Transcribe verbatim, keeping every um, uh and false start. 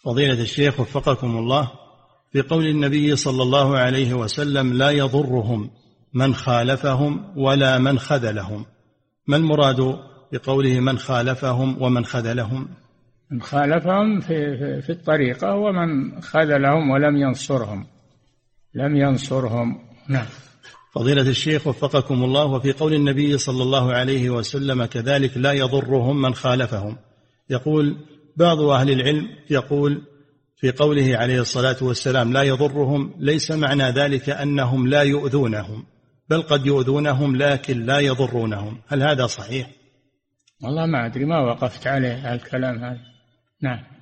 فضيلة الشيخ وفقكم الله، في قول النبي صلى الله عليه وسلم لا يضرهم من خالفهم ولا من خذلهم، ما المراد بقوله من خالفهم ومن خذلهم؟ من خالفهم في, في الطريقة، ومن خذلهم ولم ينصرهم لم ينصرهم. نعم. فضيلة الشيخ وفقكم الله، وفي قول النبي صلى الله عليه وسلم كذلك لا يضرهم من خالفهم، يقول بعض أهل العلم يقول في قوله عليه الصلاة والسلام لا يضرهم ليس معنى ذلك أنهم لا يؤذونهم، بل قد يؤذونهم لكن لا يضرونهم، هل هذا صحيح؟ والله ما أدري، ما وقفت عليه الكلام هذا. نعم.